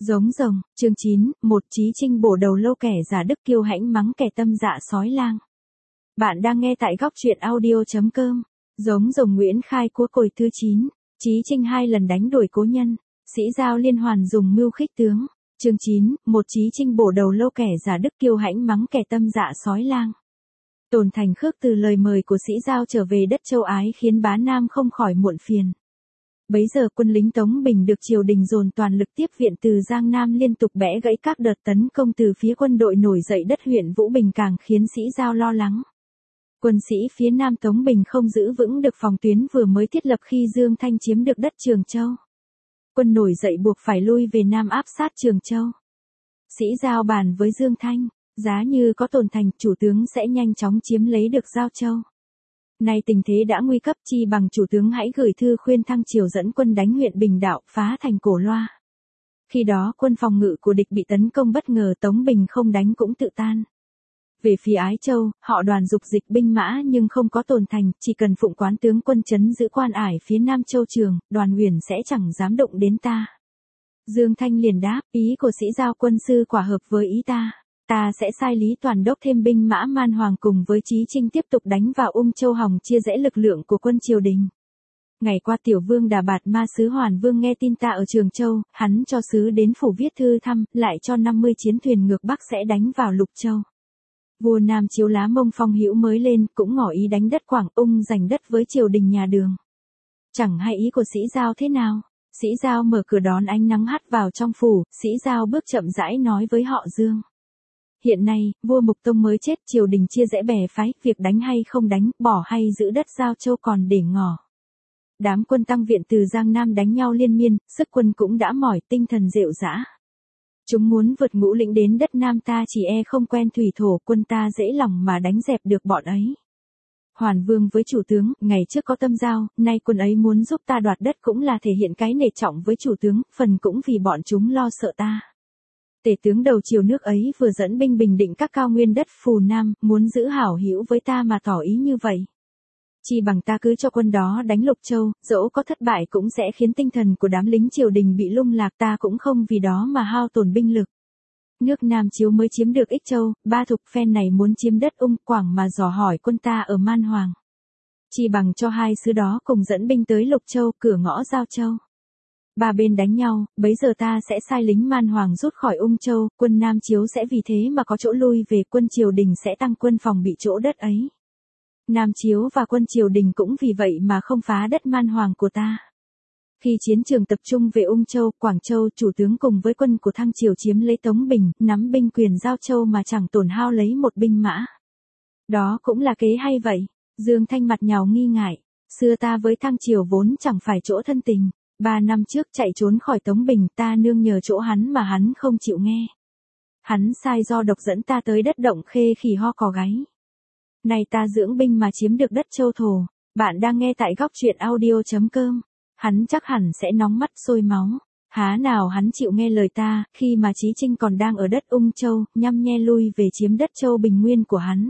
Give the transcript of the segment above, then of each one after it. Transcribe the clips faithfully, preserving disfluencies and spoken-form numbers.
Giống rồng, chương chín, một Chí Trinh bổ đầu lâu kẻ giả đức kiêu hãnh mắng kẻ tâm dạ sói lang. Bạn đang nghe tại góc truyện audio chấm com. Giống rồng Nguyễn Khai Cúa Cồi thứ chín, Chí Trinh hai lần đánh đuổi cố nhân, sĩ giao liên hoàn dùng mưu khích tướng. Chương chín, một Chí Trinh bổ đầu lâu kẻ giả đức kiêu hãnh mắng kẻ tâm dạ sói lang. Tồn Thành khước từ lời mời của sĩ giao trở về đất Châu Ái khiến bá Nam không khỏi muộn phiền. Bấy giờ quân lính Tống Bình được triều đình dồn toàn lực tiếp viện từ Giang Nam liên tục bẽ gãy các đợt tấn công từ phía quân đội nổi dậy đất huyện Vũ Bình càng khiến sĩ giao lo lắng. Quân sĩ phía Nam Tống Bình không giữ vững được phòng tuyến vừa mới thiết lập khi Dương Thanh chiếm được đất Trường Châu. Quân nổi dậy buộc phải lui về Nam áp sát Trường Châu. Sĩ giao bàn với Dương Thanh, giá như có Tồn Thành, chủ tướng sẽ nhanh chóng chiếm lấy được Giao Châu. Nay tình thế đã nguy cấp, chi bằng chủ tướng hãy gửi thư khuyên Thăng Triều dẫn quân đánh huyện Bình Đạo, phá thành Cổ Loa. Khi đó quân phòng ngự của địch bị tấn công bất ngờ, Tống Bình không đánh cũng tự tan. Về phía Ái Châu, họ Đoàn dục dịch binh mã nhưng không có Tồn Thành, chỉ cần Phụng Quán tướng quân trấn giữ quan ải phía Nam Châu Trường, Đoàn Huyền sẽ chẳng dám động đến ta. Dương Thanh liền đáp, ý của sĩ giao quân sư quả hợp với ý ta. Ta sẽ sai Lý Toàn đốc thêm binh mã Man Hoàng cùng với Chí Trinh tiếp tục đánh vào Ung Châu hòng chia rẽ lực lượng của quân triều đình. Ngày qua Tiểu Vương Đà Bạt Ma sứ Hoàn Vương nghe tin ta ở Trường Châu, hắn cho sứ đến phủ viết thư thăm, lại cho năm mươi chiến thuyền ngược Bắc sẽ đánh vào Lục Châu. Vua Nam Chiếu Lá Mông Phong Hữu mới lên, cũng ngỏ ý đánh đất Quảng Ung giành đất với triều đình nhà Đường. Chẳng hay ý của sĩ giao thế nào. Sĩ giao mở cửa đón ánh nắng hắt vào trong phủ, sĩ giao bước chậm rãi nói với họ Dương. Hiện nay, vua Mục Tông mới chết, triều đình chia rẽ bè phái, việc đánh hay không đánh, bỏ hay giữ đất Giao Châu còn để ngỏ. Đám quân tăng viện từ Giang Nam đánh nhau liên miên, sức quân cũng đã mỏi, tinh thần rệu rã. Chúng muốn vượt ngũ lĩnh đến đất Nam ta, chỉ e không quen thủy thổ, quân ta dễ lòng mà đánh dẹp được bọn ấy. Hoàn Vương với chủ tướng, ngày trước có tâm giao, nay quân ấy muốn giúp ta đoạt đất cũng là thể hiện cái nể trọng với chủ tướng, phần cũng vì bọn chúng lo sợ ta. Tể tướng đầu triều nước ấy vừa dẫn binh bình định các cao nguyên đất Phù Nam, muốn giữ hảo hữu với ta mà tỏ ý như vậy. Chi bằng ta cứ cho quân đó đánh Lục Châu, dẫu có thất bại cũng sẽ khiến tinh thần của đám lính triều đình bị lung lạc, ta cũng không vì đó mà hao tổn binh lực. Nước Nam Chiếu mới chiếm được Ích Châu, Ba Thục phen này muốn chiếm đất Ung Quảng mà dò hỏi quân ta ở Man Hoàng. Chi bằng cho hai sứ đó cùng dẫn binh tới Lục Châu, cửa ngõ Giao Châu. Ba bên đánh nhau, bấy giờ ta sẽ sai lính Man Hoàng rút khỏi Ung Châu, quân Nam Chiếu sẽ vì thế mà có chỗ lui về, quân triều đình sẽ tăng quân phòng bị chỗ đất ấy. Nam Chiếu và quân triều đình cũng vì vậy mà không phá đất Man Hoàng của ta. Khi chiến trường tập trung về Ung Châu, Quảng Châu, chủ tướng cùng với quân của Thăng Triều chiếm lấy Tống Bình, nắm binh quyền Giao Châu mà chẳng tổn hao lấy một binh mã. Đó cũng là kế hay vậy. Dương Thanh mặt nhào nghi ngại, xưa ta với Thăng Triều vốn chẳng phải chỗ thân tình. Ba năm trước chạy trốn khỏi Tống Bình, ta nương nhờ chỗ hắn mà hắn không chịu nghe. Hắn sai do độc dẫn ta tới đất Động Khê khỉ ho cò gáy. Này ta dưỡng binh mà chiếm được đất Châu Thổ. Bạn đang nghe tại góc truyện audio chấm com. Hắn chắc hẳn sẽ nóng mắt sôi máu. Há nào hắn chịu nghe lời ta, khi mà Chí Trinh còn đang ở đất Ung Châu, nhăm nhe lui về chiếm đất Châu Bình Nguyên của hắn.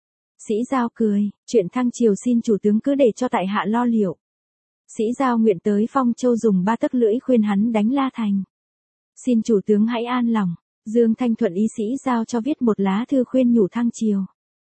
Sĩ giao cười, chuyện Thăng Triều xin chủ tướng cứ để cho tại hạ lo liệu. Sĩ giao nguyện tới Phong Châu dùng ba tấc lưỡi khuyên hắn đánh La Thành. Xin chủ tướng hãy an lòng. Dương Thanh thuận ý sĩ giao cho viết một lá thư khuyên nhủ Thăng Triều.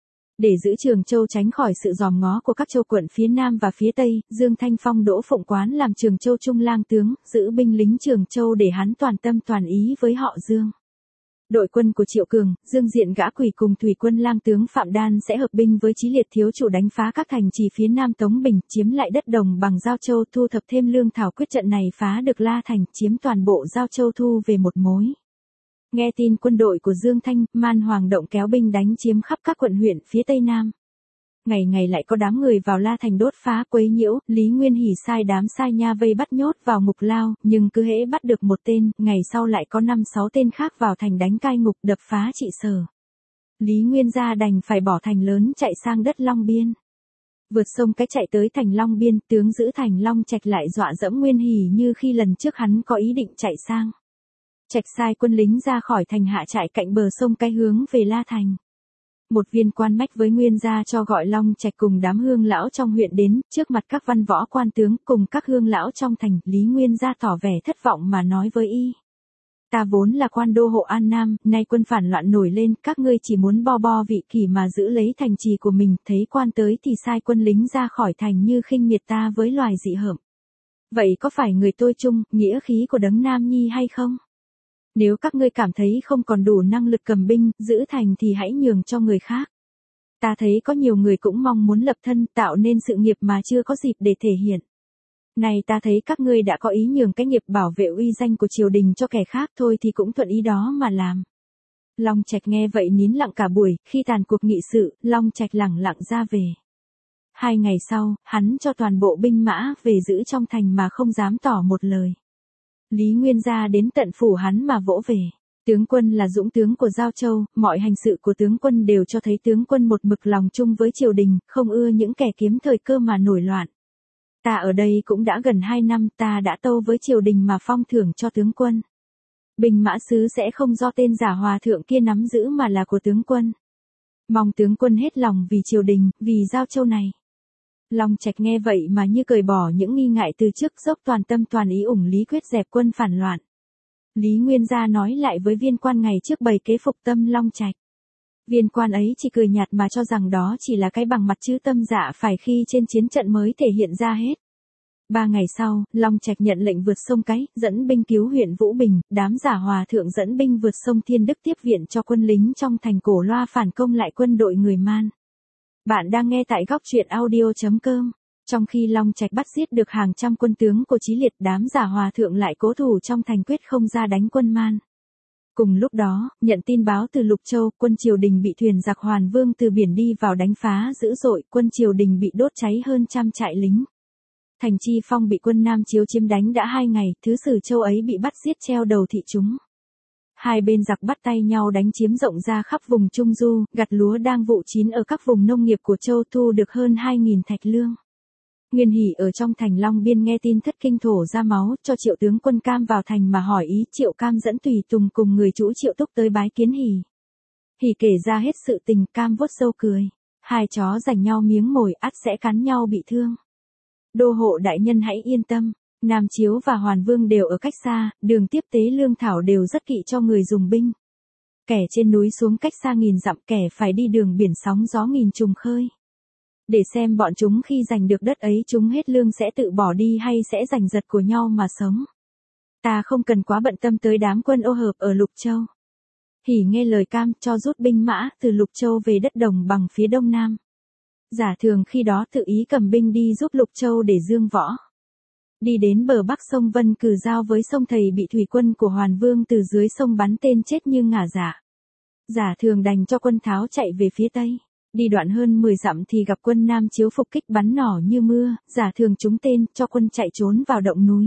Để giữ Trường Châu tránh khỏi sự giòm ngó của các châu quận phía Nam và phía Tây, Dương Thanh phong đỗ Phụng Quán làm Trường Châu Trung lang tướng, giữ binh lính Trường Châu để hắn toàn tâm toàn ý với họ Dương. Đội quân của Triệu Cường, Dương Diện Gã Quỷ cùng thủy quân lang tướng Phạm Đan sẽ hợp binh với Chí Liệt thiếu chủ đánh phá các thành trì phía Nam Tống Bình, chiếm lại đất Đồng Bằng Giao Châu, thu thập thêm lương thảo, quyết trận này phá được La Thành, chiếm toàn bộ Giao Châu thu về một mối. Nghe tin quân đội của Dương Thanh, Man Hoàng động kéo binh đánh chiếm khắp các quận huyện phía Tây Nam. Ngày ngày lại có đám người vào La Thành đốt phá quấy nhiễu, Lý Nguyên Hỉ sai đám sai nha vây bắt nhốt vào ngục lao, nhưng cứ hễ bắt được một tên, ngày sau lại có năm sáu tên khác vào thành đánh cai ngục đập phá trị sở. Lý Nguyên gia đành phải bỏ thành lớn chạy sang đất Long Biên. Vượt sông cái chạy tới thành Long Biên, tướng giữ thành Long Trạch lại dọa dẫm Nguyên Hỉ như khi lần trước hắn có ý định chạy sang. Trạch sai quân lính ra khỏi thành hạ trại cạnh bờ sông cái hướng về La Thành. Một viên quan mách với Nguyên gia cho gọi Long Trạch cùng đám hương lão trong huyện đến, trước mặt các văn võ quan tướng cùng các hương lão trong thành, Lý Nguyên gia tỏ vẻ thất vọng mà nói với y. Ta vốn là quan đô hộ An Nam, nay quân phản loạn nổi lên, các ngươi chỉ muốn bo bo vị kỷ mà giữ lấy thành trì của mình, thấy quan tới thì sai quân lính ra khỏi thành như khinh miệt ta với loài dị hợm. Vậy có phải người tôi chung, nghĩa khí của đấng Nam Nhi hay không? Nếu các ngươi cảm thấy không còn đủ năng lực cầm binh, giữ thành thì hãy nhường cho người khác. Ta thấy có nhiều người cũng mong muốn lập thân tạo nên sự nghiệp mà chưa có dịp để thể hiện. Này ta thấy các ngươi đã có ý nhường cái nghiệp bảo vệ uy danh của triều đình cho kẻ khác thôi thì cũng thuận ý đó mà làm. Long Trạch nghe vậy nín lặng cả buổi, khi tàn cuộc nghị sự, Long Trạch lẳng lặng ra về. Hai ngày sau, hắn cho toàn bộ binh mã về giữ trong thành mà không dám tỏ một lời. Lý Nguyên Gia đến tận phủ hắn mà vỗ về. Tướng quân là dũng tướng của Giao Châu, mọi hành sự của tướng quân đều cho thấy tướng quân một mực lòng chung với triều đình, không ưa những kẻ kiếm thời cơ mà nổi loạn. Ta ở đây cũng đã gần hai năm, ta đã tâu với triều đình mà phong thưởng cho tướng quân. Binh mã sứ sẽ không do tên giả hòa thượng kia nắm giữ mà là của tướng quân. Mong tướng quân hết lòng vì triều đình, vì Giao Châu này. Long Trạch nghe vậy mà như cởi bỏ những nghi ngại từ trước, dốc toàn tâm toàn ý ủng Lý Quyết dẹp quân phản loạn. Lý Nguyên Gia nói lại với viên quan ngày trước bày kế phục tâm Long Trạch. Viên quan ấy chỉ cười nhạt mà cho rằng đó chỉ là cái bằng mặt chứ tâm dạ phải khi trên chiến trận mới thể hiện ra hết. Ba ngày sau, Long Trạch nhận lệnh vượt sông Cái, dẫn binh cứu huyện Vũ Bình, đám giả hòa thượng dẫn binh vượt sông Thiên Đức tiếp viện cho quân lính trong thành Cổ Loa phản công lại quân đội người Man. Bạn đang nghe tại góc truyện audio chấm com. Trong khi Long Trạch bắt giết được hàng trăm quân tướng của Chí Liệt, đám giả hòa thượng lại cố thủ trong thành quyết không ra đánh quân Man. Cùng lúc đó, nhận tin báo từ Lục Châu, quân triều đình bị thuyền giặc Hoàn Vương từ biển đi vào đánh phá dữ dội, quân triều đình bị đốt cháy hơn trăm trại lính. Thành Chi Phong bị quân Nam Chiếu chiếm đánh đã hai ngày, thứ sử Châu ấy bị bắt giết treo đầu thị chúng. Hai bên giặc bắt tay nhau đánh chiếm rộng ra khắp vùng Trung Du, gặt lúa đang vụ chín ở các vùng nông nghiệp của Châu thu được hơn hai nghìn thạch lương. Nguyên Hỷ ở trong thành Long Biên nghe tin thất kinh thổ ra máu, cho Triệu tướng quân Cam vào thành mà hỏi ý. Triệu Cam dẫn tùy tùng cùng người chủ Triệu Túc tới bái kiến Hỷ. Hỷ kể ra hết sự tình, Cam vuốt râu cười. Hai chó giành nhau miếng mồi ắt sẽ cắn nhau bị thương. Đô hộ đại nhân hãy yên tâm, Nam Chiếu và Hoàn Vương đều ở cách xa, đường tiếp tế lương thảo đều rất kỵ cho người dùng binh. Kẻ trên núi xuống cách xa nghìn dặm, kẻ phải đi đường biển sóng gió nghìn trùng khơi. Để xem bọn chúng khi giành được đất ấy chúng hết lương sẽ tự bỏ đi hay sẽ giành giật của nhau mà sống. Ta không cần quá bận tâm tới đám quân ô hợp ở Lục Châu. Hỷ nghe lời Cam cho rút binh mã từ Lục Châu về đất Đồng Bằng phía đông nam. Giả Thường khi đó tự ý cầm binh đi giúp Lục Châu để dương võ. Đi đến bờ bắc sông Vân Cừ giao với sông Thầy bị thủy quân của Hoàn Vương từ dưới sông bắn tên chết như ngả dạ. Giả Thường đành cho quân Tháo chạy về phía tây. Đi đoạn hơn mười dặm thì gặp quân Nam Chiếu phục kích bắn nỏ như mưa, Giả Thường trúng tên, cho quân chạy trốn vào động núi.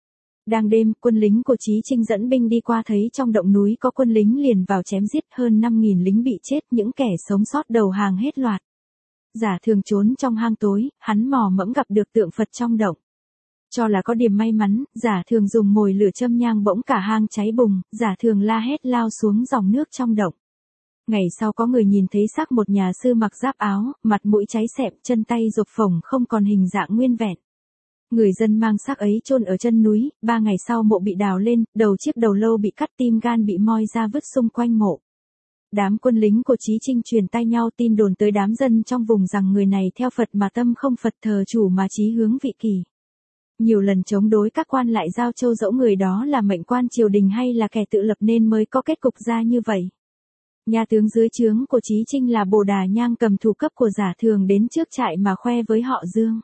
Đang đêm, quân lính của Chí Trinh dẫn binh đi qua thấy trong động núi có quân lính liền vào chém giết, hơn năm nghìn lính bị chết, những kẻ sống sót đầu hàng hết loạt. Giả Thường trốn trong hang tối, hắn mò mẫm gặp được tượng Phật trong động. Cho là có điểm may mắn, Giả Thường dùng mồi lửa châm nhang bỗng cả hang cháy bùng, Giả Thường la hét lao xuống dòng nước trong động. Ngày sau có người nhìn thấy xác một nhà sư mặc giáp áo, mặt mũi cháy xẹp, chân tay rộp phồng không còn hình dạng nguyên vẹn. Người dân mang xác ấy chôn ở chân núi, ba ngày sau mộ bị đào lên, đầu chiếc đầu lâu bị cắt, tim gan bị moi ra vứt xung quanh mộ. Đám quân lính của Chí Trinh truyền tay nhau tin đồn tới đám dân trong vùng rằng người này theo Phật mà tâm không Phật, thờ chủ mà chí hướng vị kỳ. Nhiều lần chống đối các quan lại Giao Châu, dẫu người đó là mệnh quan triều đình hay là kẻ tự lập nên mới có kết cục ra như vậy. Nhà tướng dưới trướng của Chí Trinh là Bồ Đà Nhang cầm thủ cấp của Giả Thường đến trước trại mà khoe với họ Dương.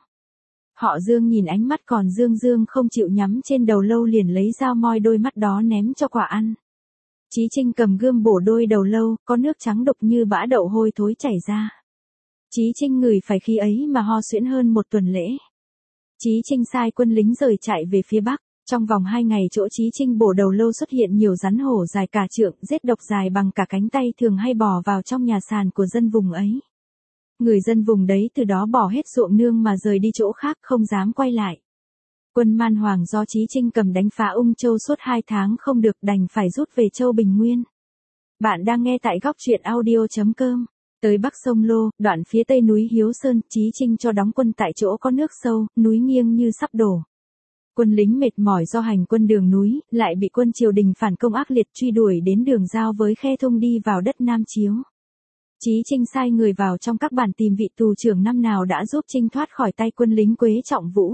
Họ Dương nhìn ánh mắt còn Dương Dương không chịu nhắm trên đầu lâu liền lấy dao moi đôi mắt đó ném cho quả ăn. Chí Trinh cầm gươm bổ đôi đầu lâu, có nước trắng đục như bã đậu hôi thối chảy ra. Chí Trinh ngửi phải khí ấy mà ho suyễn hơn một tuần lễ. Chí Trinh sai quân lính rời chạy về phía bắc. Trong vòng hai ngày chỗ Chí Trinh bổ đầu lâu xuất hiện nhiều rắn hổ dài cả trượng, rết độc dài bằng cả cánh tay thường hay bò vào trong nhà sàn của dân vùng ấy. Người dân vùng đấy từ đó bỏ hết ruộng nương mà rời đi chỗ khác không dám quay lại. Quân Man Hoàng do Chí Trinh cầm đánh phá Ung Châu suốt hai tháng không được đành phải rút về Châu Bình Nguyên. Bạn đang nghe tại góc truyện audio chấm com. Tới bắc sông Lô, đoạn phía tây núi Hiếu Sơn, Chí Trinh cho đóng quân tại chỗ có nước sâu, núi nghiêng như sắp đổ. Quân lính mệt mỏi do hành quân đường núi, lại bị quân triều đình phản công ác liệt truy đuổi đến đường giao với Khe Thung đi vào đất Nam Chiếu. Chí Trinh sai người vào trong các bản tìm vị tù trưởng năm nào đã giúp Trinh thoát khỏi tay quân lính Quế Trọng Vũ.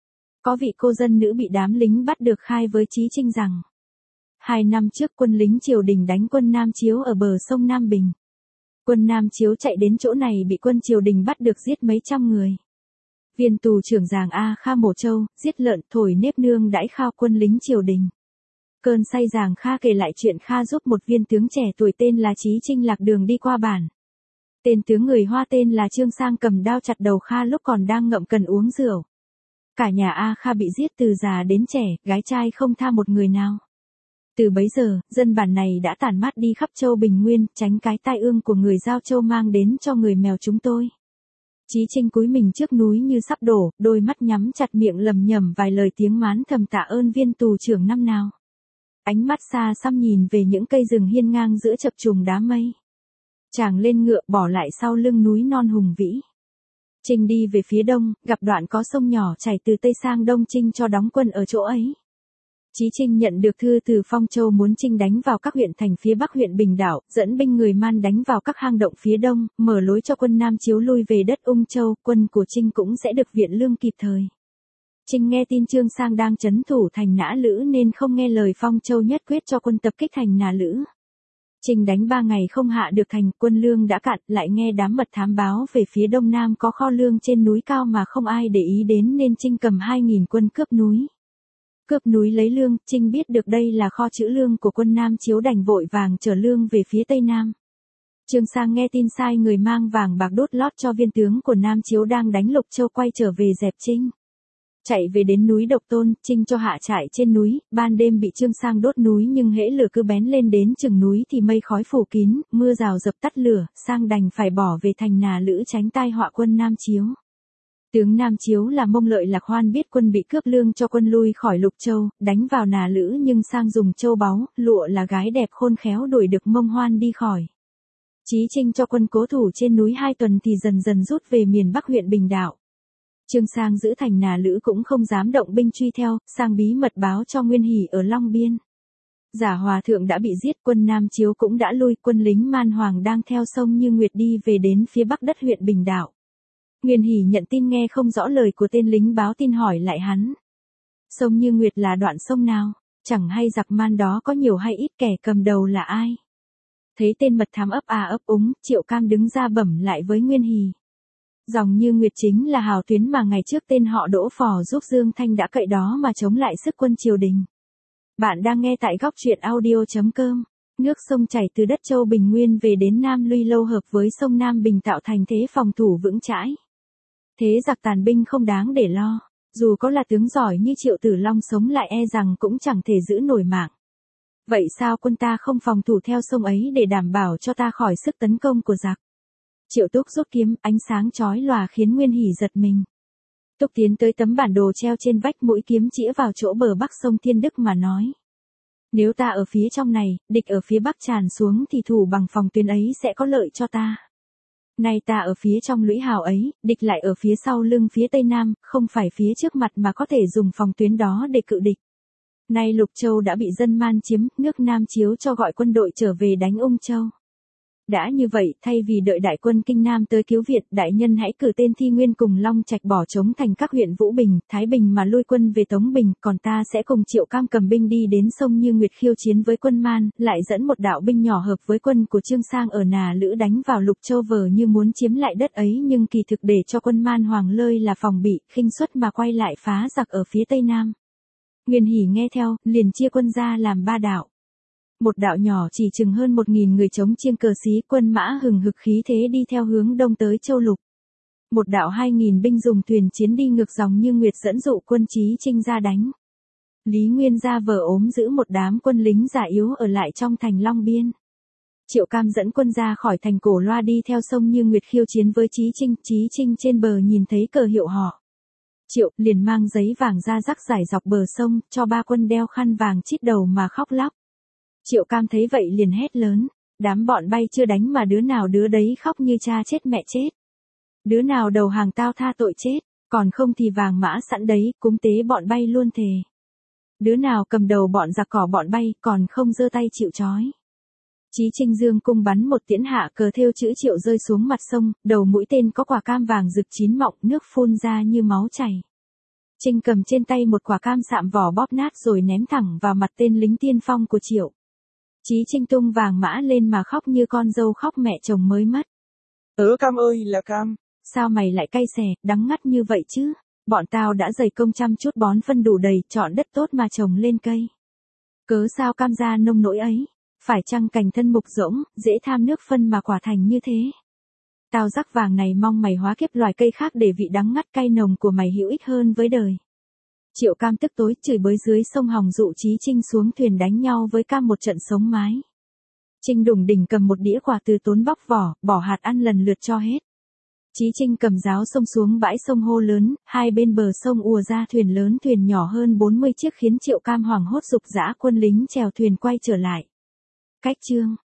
Có vị cô dân nữ bị đám lính bắt được khai với Chí Trinh rằng, hai năm trước quân lính triều đình đánh quân Nam Chiếu ở bờ sông Nam Bình. Quân Nam Chiếu chạy đến chỗ này bị quân triều đình bắt được giết mấy trăm người. Viên tù trưởng Giàng A Kha mổ trâu, giết lợn, thổi nếp nương đãi khao quân lính triều đình. Cơn say Giàng Kha kể lại chuyện Kha giúp một viên tướng trẻ tuổi tên là Chí Trinh lạc đường đi qua bản. Tên tướng người Hoa tên là Trương Sang cầm đao chặt đầu Kha lúc còn đang ngậm cần uống rượu. Cả nhà A Kha bị giết từ già đến trẻ, gái trai không tha một người nào. Từ bấy giờ, dân bản này đã tản mát đi khắp châu Bình Nguyên, tránh cái tai ương của người Giao Châu mang đến cho người mèo chúng tôi. Chí Trinh cúi mình trước núi như sắp đổ, đôi mắt nhắm chặt miệng lầm nhầm vài lời tiếng mán thầm tạ ơn viên tù trưởng năm nào. Ánh mắt xa xăm nhìn về những cây rừng hiên ngang giữa chập trùng đá mây. Chàng lên ngựa bỏ lại sau lưng núi non hùng vĩ. Trinh đi về phía đông, gặp đoạn có sông nhỏ chảy từ tây sang đông Trinh cho đóng quân ở chỗ ấy. Chí Trinh nhận được thư từ Phong Châu muốn Trinh đánh vào các huyện thành phía bắc huyện Bình Đảo, dẫn binh người Man đánh vào các hang động phía đông, mở lối cho quân Nam Chiếu lui về đất Ung Châu, quân của Trinh cũng sẽ được viện lương kịp thời. Trinh nghe tin Trương Sang đang trấn thủ thành Nã Lữ nên không nghe lời Phong Châu nhất quyết cho quân tập kích thành Nã Lữ. Trinh đánh ba ngày không hạ được thành, quân lương đã cạn, lại nghe đám mật thám báo về phía đông nam có kho lương trên núi cao mà không ai để ý đến nên Trinh cầm hai nghìn quân cướp núi. Cướp núi lấy lương, Trinh biết được đây là kho trữ lương của quân Nam Chiếu đành vội vàng chở lương về phía tây nam. Trương Sang nghe tin sai người mang vàng bạc đốt lót cho viên tướng của Nam Chiếu đang đánh Lục Châu quay trở về dẹp Trinh. Chạy về đến núi Độc Tôn, Trinh cho hạ trại trên núi, ban đêm bị Trương Sang đốt núi nhưng hễ lửa cứ bén lên đến chừng núi thì mây khói phủ kín, mưa rào dập tắt lửa, Sang đành phải bỏ về thành Nà Lữ tránh tai họa quân Nam Chiếu. Tướng Nam Chiếu là Mông Lợi Lạc Hoan biết quân bị cướp lương cho quân lui khỏi Lục Châu, đánh vào Nà Lữ nhưng Sang dùng châu báu, lụa là gái đẹp khôn khéo đuổi được Mông Hoan đi khỏi. Chí Trinh cho quân cố thủ trên núi hai tuần thì dần dần rút về miền Bắc huyện Bình Đảo. Trương Sang giữ thành Nà Lữ cũng không dám động binh truy theo, Sang bí mật báo cho Nguyên Hỷ ở Long Biên. Giả Hòa Thượng đã bị giết, quân Nam Chiếu cũng đã lui, quân lính Man Hoàng đang theo sông Như Nguyệt đi về đến phía bắc đất huyện Bình Đảo. Nguyên Hỷ nhận tin nghe không rõ lời của tên lính báo tin hỏi lại hắn. Sông Như Nguyệt là đoạn sông nào? Chẳng hay giặc Man đó có nhiều hay ít, kẻ cầm đầu là ai? Thấy tên mật thám ấp à ấp úng, Triệu Cam đứng ra bẩm lại với Nguyên Hỷ. Dòng Như Nguyệt chính là hào tuyến mà ngày trước tên họ Đỗ Phò giúp Dương Thanh đã cậy đó mà chống lại sức quân triều đình. Bạn đang nghe tại góc truyện audio chấm com. Nước sông chảy từ đất Châu Bình Nguyên về đến Nam Luy Lâu hợp với sông Nam Bình tạo thành thế phòng thủ vững chãi. Thế giặc tàn binh không đáng để lo, dù có là tướng giỏi như Triệu Tử Long sống lại e rằng cũng chẳng thể giữ nổi mạng. Vậy sao quân ta không phòng thủ theo sông ấy để đảm bảo cho ta khỏi sức tấn công của giặc? Triệu Túc rút kiếm, ánh sáng chói lòa khiến Nguyên Hỷ giật mình. Túc tiến tới tấm bản đồ treo trên vách, mũi kiếm chĩa vào chỗ bờ bắc sông Thiên Đức mà nói. Nếu ta ở phía trong này, địch ở phía bắc tràn xuống thì thủ bằng phòng tuyến ấy sẽ có lợi cho ta. Nay ta ở phía trong lũy hào ấy, địch lại ở phía sau lưng phía tây nam, không phải phía trước mặt mà có thể dùng phòng tuyến đó để cự địch. Nay Lục Châu đã bị dân Man chiếm, nước Nam Chiếu cho gọi quân đội trở về đánh Ung Châu. Đã như vậy, thay vì đợi đại quân Kinh Nam tới cứu viện, đại nhân hãy cử tên Thi Nguyên cùng Long Trạch bỏ trống thành các huyện Vũ Bình, Thái Bình mà lui quân về Tống Bình, còn ta sẽ cùng Triệu Cam cầm binh đi đến sông Như Nguyệt khiêu chiến với quân Man, lại dẫn một đạo binh nhỏ hợp với quân của Trương Sang ở Nà Lữ đánh vào Lục Châu vờ như muốn chiếm lại đất ấy nhưng kỳ thực để cho quân Man Hoàng lơi là phòng bị, khinh suất mà quay lại phá giặc ở phía tây nam. Nguyên Hỷ nghe theo, liền chia quân ra làm ba đạo. Một đạo nhỏ chỉ chừng hơn một nghìn người chống chiêng cờ xí, quân mã hừng hực khí thế đi theo hướng đông tới Châu Lục. Một đạo hai nghìn binh dùng thuyền chiến đi ngược dòng Như Nguyệt dẫn dụ quân Chí Trinh ra đánh. Lý Nguyên ra vờ ốm giữ một đám quân lính già yếu ở lại trong thành Long Biên. Triệu Cam dẫn quân ra khỏi thành Cổ Loa đi theo sông Như Nguyệt khiêu chiến với Chí Trinh. Chí Trinh trên bờ nhìn thấy cờ hiệu họ Triệu, liền mang giấy vàng ra rắc rải dọc bờ sông, cho ba quân đeo khăn vàng chít đầu mà khóc lóc. Triệu Cam thấy vậy liền hét lớn, đám bọn bay chưa đánh mà đứa nào đứa đấy khóc như cha chết mẹ chết. Đứa nào đầu hàng tao tha tội chết, Còn không thì vàng mã sẵn đấy, cúng tế bọn bay luôn thề. Đứa nào cầm đầu bọn giặc cỏ bọn bay, còn không giơ tay chịu trói. Chí Trinh dương cung bắn một tiễn hạ cờ thêu chữ Triệu rơi xuống mặt sông, đầu mũi tên có quả cam vàng rực chín mọng, nước phun ra như máu chảy. Trinh cầm trên tay một quả cam sạm vỏ bóp nát rồi ném thẳng vào mặt tên lính tiên phong của Triệu. Chí Trinh tung vàng mã lên mà khóc như con dâu khóc mẹ chồng mới mất. Tớ cam ơi là cam. Sao mày lại cay xè, đắng ngắt như vậy chứ? Bọn tao đã dày công chăm chút bón phân đủ đầy, chọn đất tốt mà trồng lên cây. Cớ sao cam ra nông nỗi ấy? Phải chăng cành thân mục rỗng, dễ tham nước phân mà quả thành như thế? Tao rắc vàng này mong mày hóa kiếp loài cây khác để vị đắng ngắt cay nồng của mày hữu ích hơn với đời. Triệu Cam tức tối chửi bới dưới sông Hồng dụ Chí Trinh xuống thuyền đánh nhau với Cam một trận sống mái. Trinh đùng đỉnh cầm một đĩa quả từ tốn bóc vỏ, bỏ hạt ăn lần lượt cho hết. Chí Trinh cầm giáo xông xuống bãi sông hô lớn, hai bên bờ sông ùa ra thuyền lớn thuyền nhỏ hơn bốn mươi chiếc khiến Triệu Cam hoảng hốt dục dã quân lính chèo thuyền quay trở lại. Cách chương